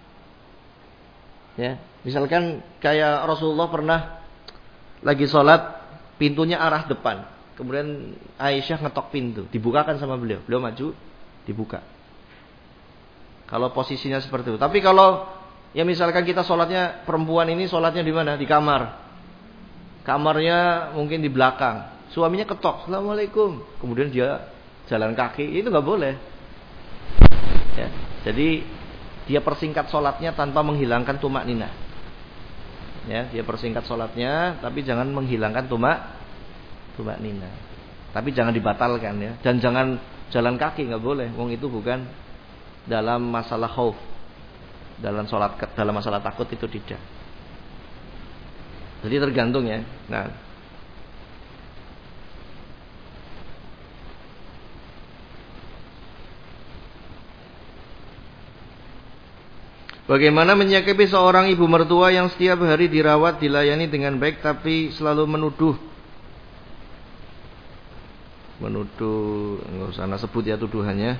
Ya, misalkan kayak Rasulullah pernah lagi sholat, pintunya arah depan. Kemudian Aisyah ngetok pintu, dibukakan sama beliau. Beliau maju, dibuka. Kalau posisinya seperti itu. Tapi kalau ya misalkan kita sholatnya, perempuan ini sholatnya di mana? Di kamar. Kamarnya mungkin di belakang. Suaminya ketok, Assalamualaikum. Kemudian dia jalan kaki, itu nggak boleh. Ya, jadi dia persingkat sholatnya tanpa menghilangkan tumak nina. Ya, dia persingkat sholatnya, tapi jangan menghilangkan tumak nina. Tapi jangan dibatalkan ya. Dan jangan jalan kaki, nggak boleh. Wong itu bukan dalam masalah khauf. Dalam masalah takut itu tidak. Jadi tergantung ya. Nah, bagaimana menyikapi seorang ibu mertua yang setiap hari dirawat, dilayani dengan baik tapi selalu menuduh, nggak usah sebut ya tuduhannya.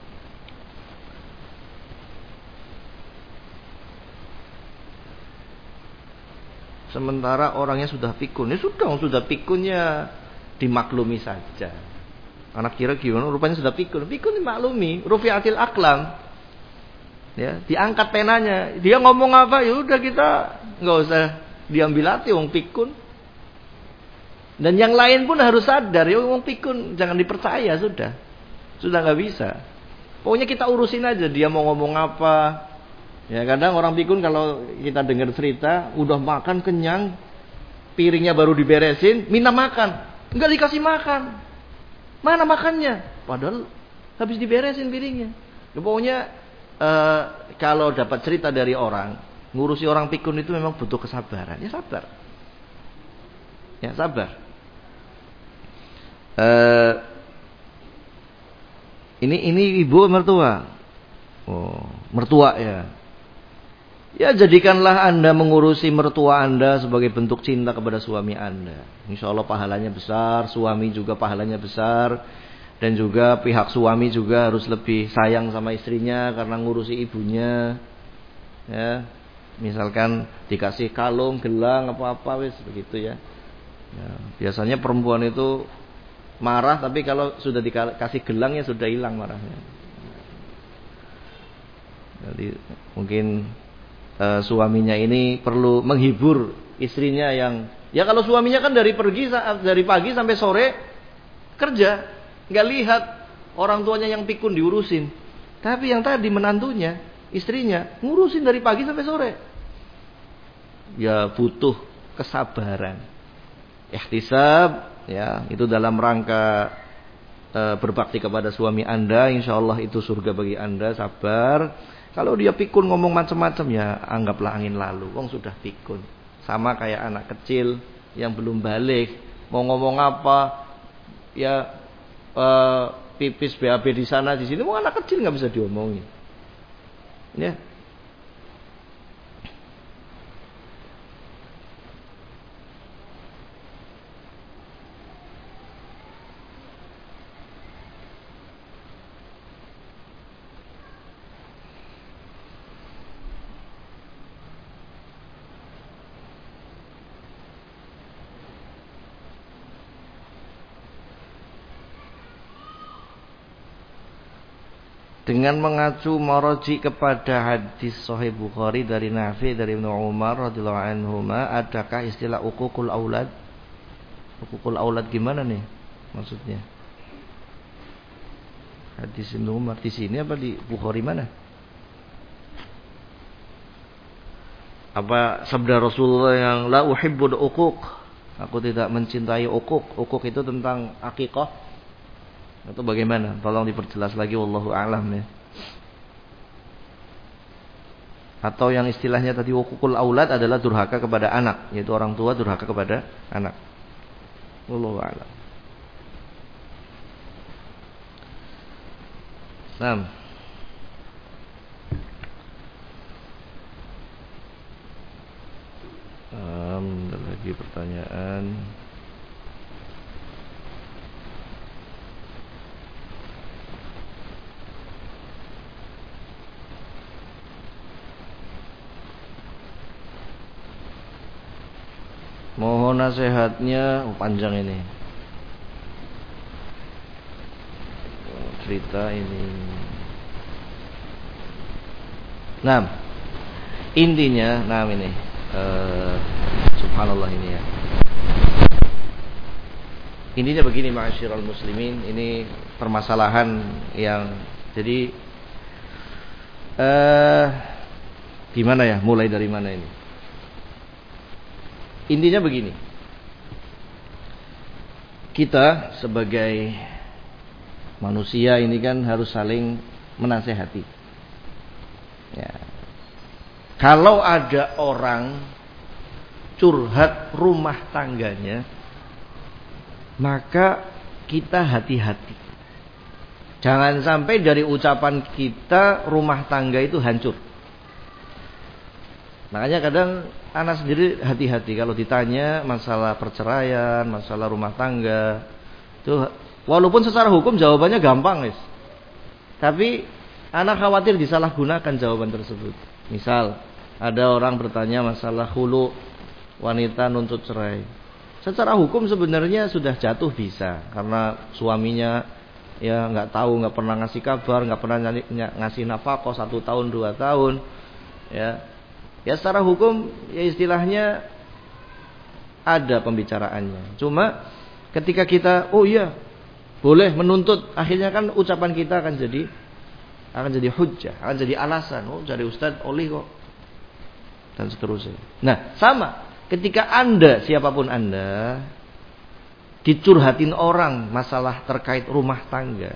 Sementara orangnya sudah pikun. Ya sudah pikunnya dimaklumi saja. Anak kira gimana? Rupanya sudah pikun. Pikun dimaklumi. Rufi'atil aqlam. Ya, diangkat penanya. Dia ngomong apa? Ya udah kita nggak usah diambil hati wong pikun. Dan yang lain pun harus sadar, ya wong pikun jangan dipercaya sudah nggak bisa. Pokoknya kita urusin aja dia mau ngomong apa. Ya kadang orang pikun kalau kita dengar cerita udah makan kenyang, piringnya baru diberesin, minta makan, nggak dikasih makan. Mana makannya? Padahal habis diberesin piringnya. Ya, pokoknya kalau dapat cerita dari orang, ngurusi orang pikun itu memang butuh kesabaran. Ya sabar. Ya sabar. Ini ibu mertua. Oh, mertua ya. Ya jadikanlah Anda mengurusi mertua Anda sebagai bentuk cinta kepada suami Anda. Insya Allah pahalanya besar, suami juga pahalanya besar. Dan juga pihak suami juga harus lebih sayang sama istrinya karena ngurusi ibunya. Ya, misalkan dikasih kalung, gelang, apa-apa wis begitu ya. Ya, biasanya perempuan itu marah, tapi kalau sudah dikasih gelang ya sudah hilang marahnya. Jadi mungkin suaminya ini perlu menghibur istrinya yang ya kalau suaminya kan dari pagi sampai sore kerja, nggak lihat orang tuanya yang pikun diurusin. Tapi yang tadi menantunya, istrinya ngurusin dari pagi sampai sore. Ya butuh kesabaran. Ihtisab ya, itu dalam rangka berbakti kepada suami Anda, insyaallah itu surga bagi Anda, sabar. Kalau dia pikun ngomong macam-macam ya anggaplah angin lalu. Wong sudah pikun. Sama kayak anak kecil yang belum balik, mau ngomong apa ya pipis BAB di sana di sini, mau anak kecil nggak bisa diomongin. Ya. Dengan mengacu maraji kepada hadis Sahih Bukhari dari Nafi dari Ibnu Umar radhiyallahu anhuma, adakah istilah uququl aulad? Uququl aulad gimana nih maksudnya? Hadis Ibnu Umar di sini apa di Bukhari mana? Apa sabda Rasulullah yang la uhibbul uquq? Aku tidak mencintai uquq. Uquq itu tentang akikah. Atau bagaimana? Tolong diperjelas lagi, wallahu a'lam ya. Atau yang istilahnya tadi uququl aulad adalah durhaka kepada anak, yaitu orang tua durhaka kepada anak. Wallahu a'lam. Ada lagi pertanyaan. Mohon nasihatnya, panjang ini. Cerita ini. Intinya, ini. Subhanallah ini ya. Intinya begini, ma'asyiral muslimin, ini permasalahan yang jadi gimana ya? Mulai dari mana ini? Intinya begini. Kita sebagai manusia ini kan harus saling menasehati. Ya. Kalau ada orang curhat rumah tangganya, maka kita hati-hati. Jangan sampai dari ucapan kita rumah tangga itu hancur. Makanya kadang anak sendiri hati-hati kalau ditanya masalah perceraian, masalah rumah tangga. Itu walaupun secara hukum jawabannya gampang, guys. Tapi anak khawatir disalahgunakan jawaban tersebut. Misal ada orang bertanya masalah hulu, wanita nuntut cerai. Secara hukum sebenarnya sudah jatuh bisa, karena suaminya ya nggak tahu, nggak pernah ngasih kabar, nggak pernah ngasih nafkah 1 tahun 2 tahun, ya. Ya secara hukum ya istilahnya ada pembicaraannya. Cuma ketika kita oh iya boleh menuntut, akhirnya kan ucapan kita akan jadi hujjah, akan jadi alasan. Oh jadi ustaz oleh kok dan seterusnya. Nah sama ketika Anda, siapapun Anda, dicurhatin orang masalah terkait rumah tangga,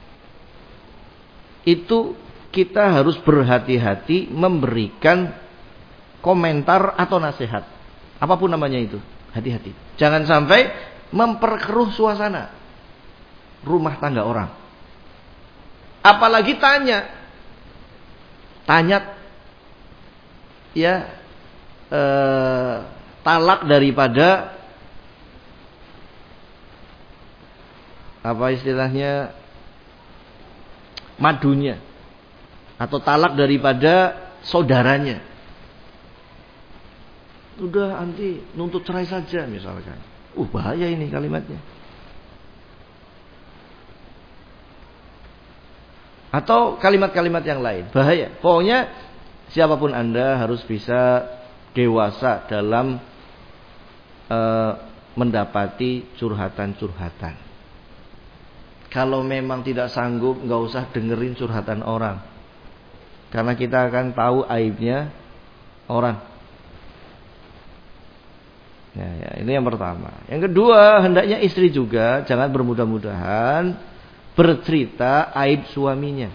itu kita harus berhati-hati memberikan komentar atau nasihat, apapun namanya itu, hati-hati. Jangan sampai memperkeruh suasana rumah tangga orang. Apalagi tanya ya talak daripada apa istilahnya madunya, atau talak daripada saudaranya. Udah anti nuntut cerai saja misalkan. Bahaya ini kalimatnya. Atau kalimat-kalimat yang lain, bahaya. Pokoknya siapapun Anda harus bisa dewasa dalam mendapati curhatan-curhatan. Kalau memang tidak sanggup, nggak usah dengerin curhatan orang, karena kita akan tahu aibnya orang. Ya, ini yang pertama. Yang kedua, hendaknya istri juga jangan bermudah-mudahan bercerita aib suaminya.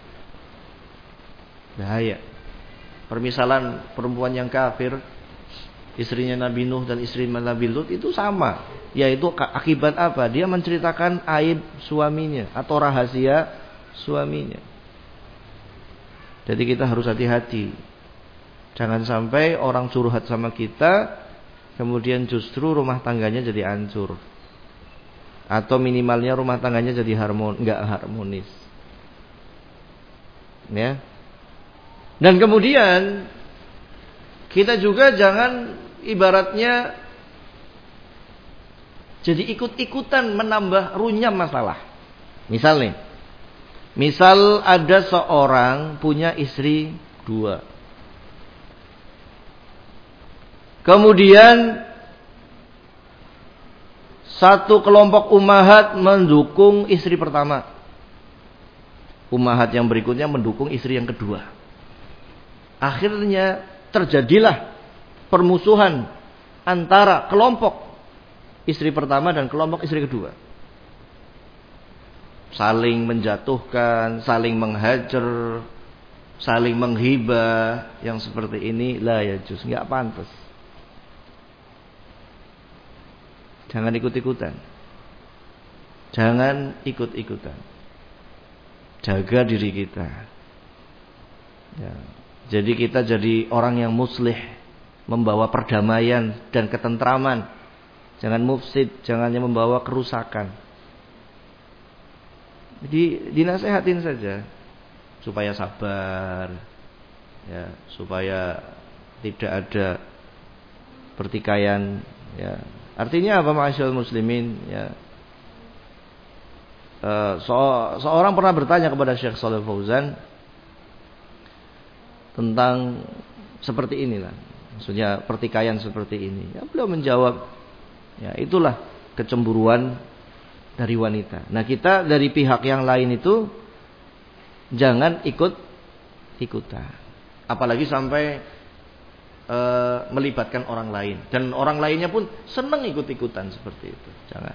Bahaya. Permisalan perempuan yang kafir, istrinya Nabi Nuh dan istri Nabi Lut itu sama. Yaitu akibat apa? Dia menceritakan aib suaminya atau rahasia suaminya. Jadi kita harus hati-hati. Jangan sampai orang curhat sama kita, kemudian justru rumah tangganya jadi hancur. Atau minimalnya rumah tangganya jadi nggak harmonis. Ya. Dan kemudian kita juga jangan ibaratnya jadi ikut-ikutan menambah runyam masalah. Misal ada seorang punya istri 2. Kemudian satu kelompok ummahat mendukung istri pertama. Ummahat yang berikutnya mendukung istri yang kedua. Akhirnya terjadilah permusuhan antara kelompok istri pertama dan kelompok istri kedua. Saling menjatuhkan, saling menghajar, saling menghibah. Yang seperti ini la yajuz, enggak pantas. Jangan ikut-ikutan. Jangan ikut-ikutan. Jaga diri kita. Ya. Jadi kita jadi orang yang muslih, membawa perdamaian dan ketentraman. Jangan mufsid, jangan membawa kerusakan. Jadi dinasehatin saja supaya sabar, ya, supaya tidak ada pertikaian. Ya. Artinya apa, ma'asyiral muslimin? Ya. Seorang pernah bertanya kepada Syekh Shalih Fauzan tentang seperti inilah, maksudnya pertikaian seperti ini. Ya, beliau menjawab, ya itulah kecemburuan dari wanita. Nah, kita dari pihak yang lain itu jangan ikut-ikutan. Apalagi sampai melibatkan orang lain. Dan orang lainnya pun senang ikut-ikutan seperti itu. Jangan.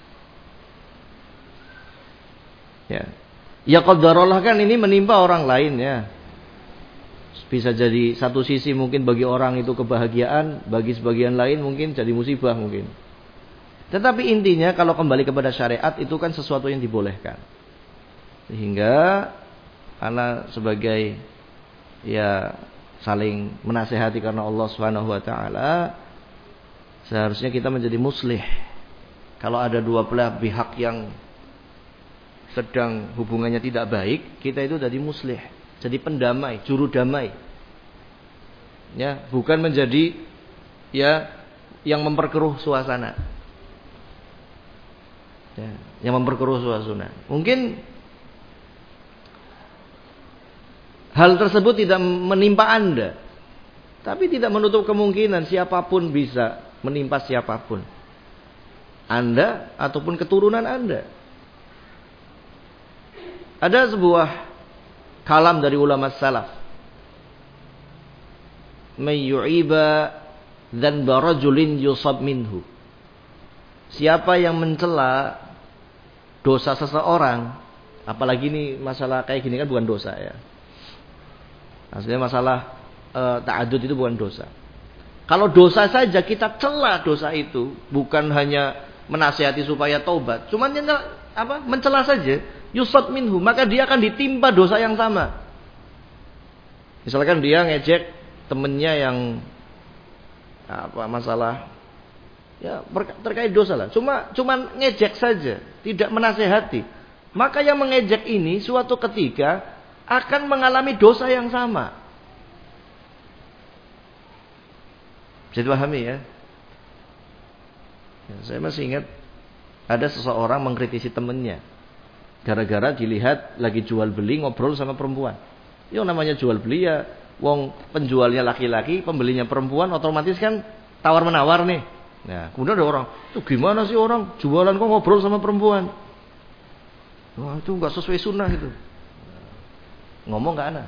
Ya qadarullah, kan ini menimpa orang lain ya. Bisa jadi satu sisi mungkin bagi orang itu kebahagiaan, bagi sebagian lain mungkin jadi musibah mungkin. Tetapi intinya kalau kembali kepada syariat itu kan sesuatu yang dibolehkan. Sehingga ana sebagai ya saling menasehati karena Allah Subhanahu wa taala, seharusnya kita menjadi muslih. Kalau ada dua belah pihak yang sedang hubungannya tidak baik, kita itu jadi muslih, jadi pendamai, juru damai. Ya, bukan menjadi ya yang memperkeruh suasana. Ya, yang memperkeruh suasana. Mungkin hal tersebut tidak menimpa Anda, tapi tidak menutup kemungkinan siapapun bisa menimpa siapapun. Anda ataupun keturunan Anda. Ada sebuah kalam dari ulama salaf. May yu'iba dzanba rajulin yusab minhu. Siapa yang mencela dosa seseorang, apalagi ini masalah kayak gini kan bukan dosa ya. Maksudnya masalah ta'adud itu bukan dosa. Kalau dosa saja kita cela dosa itu, bukan hanya menasihati supaya taubat, cuman mencela saja, yusad minhu, maka dia akan ditimpa dosa yang sama. Misalkan dia ngejek temennya yang masalah ya terkait dosa lah, cuma ngejek saja, tidak menasehati, maka yang mengejek ini suatu ketika akan mengalami dosa yang sama. Bisa dipahami ya? Saya masih ingat ada seseorang mengkritisi temannya gara-gara dilihat lagi jual beli ngobrol sama perempuan. Yang namanya jual beli ya Wong penjualnya laki-laki, pembelinya perempuan, otomatis kan tawar-menawar nih. Nah, kemudian ada orang, itu gimana sih orang jualan kok ngobrol sama perempuan? Wah, itu nggak sesuai sunnah itu. Ngomong nggak ana.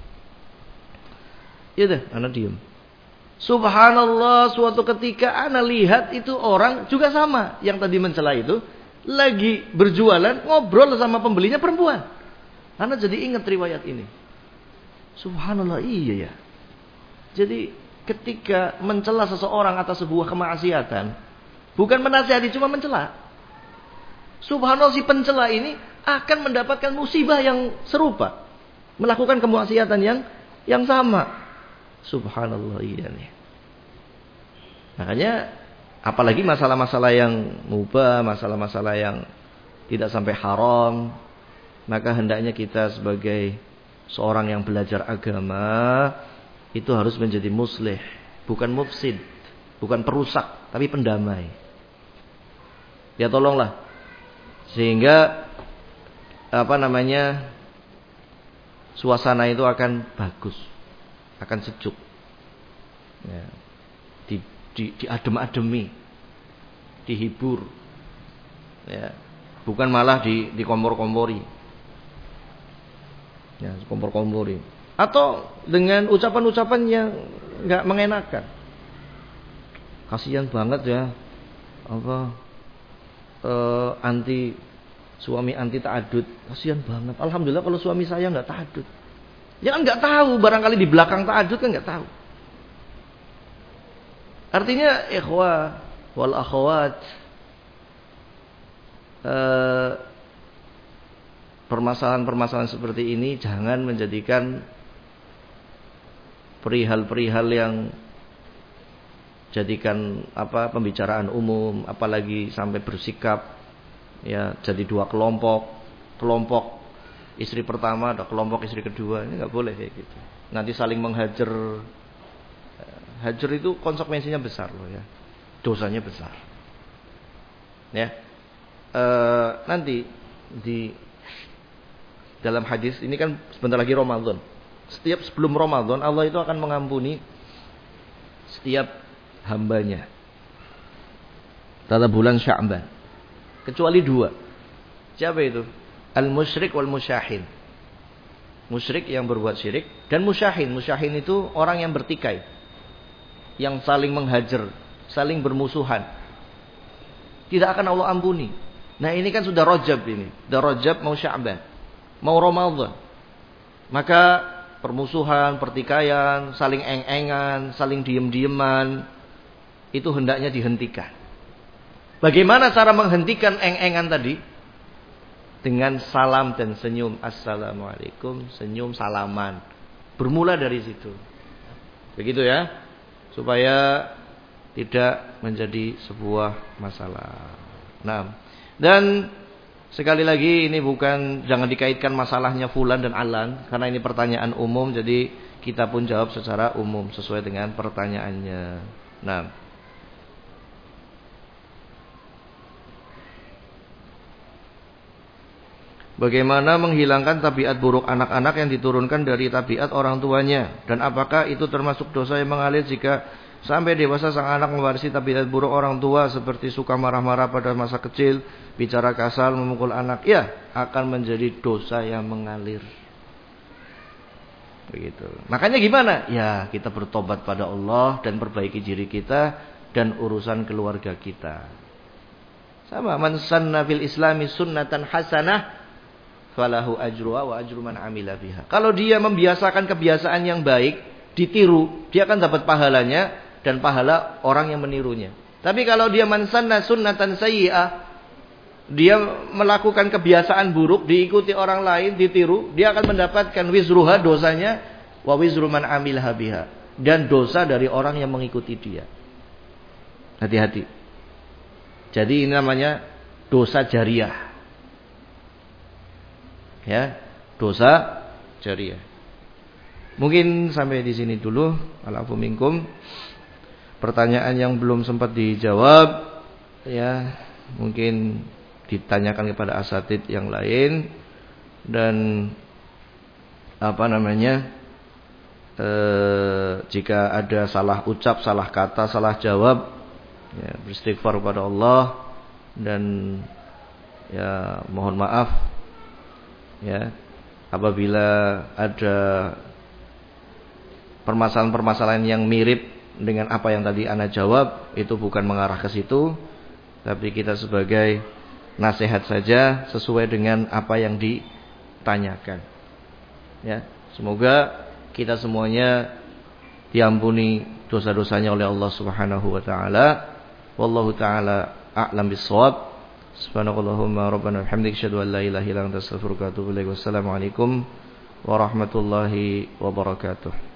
Iya deh, ana diem. Subhanallah, suatu ketika ana lihat itu orang juga sama, yang tadi mencela itu lagi berjualan ngobrol sama pembelinya perempuan. Ana jadi ingat riwayat ini. Subhanallah, iya ya. Jadi ketika mencela seseorang atas sebuah kemaksiatan, bukan menasihati, cuma mencela. Subhanallah, si pencela ini akan mendapatkan musibah yang serupa, melakukan kemaksiatan yang sama. Subhanallah, iya nih. Makanya apalagi masalah-masalah yang mubah, masalah-masalah yang tidak sampai haram, maka hendaknya kita sebagai seorang yang belajar agama itu harus menjadi muslih, bukan mufsid, bukan perusak, tapi pendamai. Ya tolonglah, sehingga suasana itu akan bagus, akan sejuk. Ya, diadem-ademi, dihibur, ya, bukan malah dikompor-kompori. Ya, kompor-kompori. Atau dengan ucapan-ucapan yang enggak mengenakan. Kasihan banget ya. Suami anti ta'adud. Kasihan banget. Alhamdulillah kalau suami saya enggak ta'adud. Ya kan enggak tahu, barangkali di belakang ta'adud kan enggak tahu. Artinya ikhwah wal akhwat, permasalahan-permasalahan seperti ini jangan menjadikan perihal-perihal yang jadikan pembicaraan umum, apalagi sampai bersikap ya jadi dua kelompok istri pertama ada kelompok istri kedua, ini nggak boleh kayak gitu. Nanti saling menghajar. Hajar itu konsekuensinya besar loh ya, dosanya besar. Ya, nanti di dalam hadis ini kan sebentar lagi Ramadan. Setiap sebelum Ramadan Allah itu akan mengampuni setiap hambanya. Pada bulan Sya'ban. Kecuali dua. Siapa itu? Al-musyrik wal musyahin. Musyrik yang berbuat syirik dan musyahin. Musyahin itu orang yang bertikai, yang saling menghajar, saling bermusuhan. Tidak akan Allah ampuni. Nah ini kan sudah Rajab ini. Sudah Rajab mau Sya'ban, mau Ramadan. Maka permusuhan, pertikaian, saling eng-engan, saling diem-dieman, itu hendaknya dihentikan. Bagaimana cara menghentikan eng-engan tadi? Dengan salam dan senyum. Assalamualaikum, senyum, salaman. Bermula dari situ. Begitu ya. Supaya tidak menjadi sebuah masalah. Nah, dan sekali lagi ini bukan, jangan dikaitkan masalahnya fulan dan alan, karena ini pertanyaan umum, jadi kita pun jawab secara umum sesuai dengan pertanyaannya. Nah, bagaimana menghilangkan tabiat buruk anak-anak yang diturunkan dari tabiat orang tuanya, dan apakah itu termasuk dosa yang mengalir jika sampai dewasa sang anak mewarisi tabiat buruk orang tua seperti suka marah-marah pada masa kecil, bicara kasar, memukul anak? Ya, akan menjadi dosa yang mengalir. Begitu. Makanya gimana? Ya, kita bertobat pada Allah dan perbaiki diri kita dan urusan keluarga kita. Sama, man sanna fil islami sunnatan hasanah falahu ajruha wa ajru man amila biha. Kalau dia membiasakan kebiasaan yang baik, ditiru, dia akan dapat pahalanya dan pahala orang yang menirunya. Tapi kalau dia man sanna sunnatan sayyi'ah, dia melakukan kebiasaan buruk, diikuti orang lain, ditiru, dia akan mendapatkan wizruha, dosanya, wa wizru man amilha biha, dan dosa dari orang yang mengikuti dia. Hati-hati. Jadi ini namanya dosa jariah. Ya, dosa jariah. Mungkin sampai di sini dulu. Al'afu minkum. Pertanyaan yang belum sempat dijawab, ya, mungkin ditanyakan kepada asatid yang lain. Dan jika ada salah ucap, salah kata, salah jawab, ya, beristighfar kepada Allah dan ya mohon maaf ya apabila ada permasalahan-permasalahan yang mirip dengan apa yang tadi ana jawab, itu bukan mengarah ke situ, tapi kita sebagai nasihat saja sesuai dengan apa yang ditanyakan. Ya, semoga kita semuanya diampuni dosa-dosanya oleh Allah Subhanahu wa taala. Wallahu taala a'lam bissawab. Subhanakallahumma rabbana bihamdika asyhadu an la ilaha illa anta astaghfiruka wa atubu ilaik. Wassalamu alaikum warahmatullahi wabarakatuh.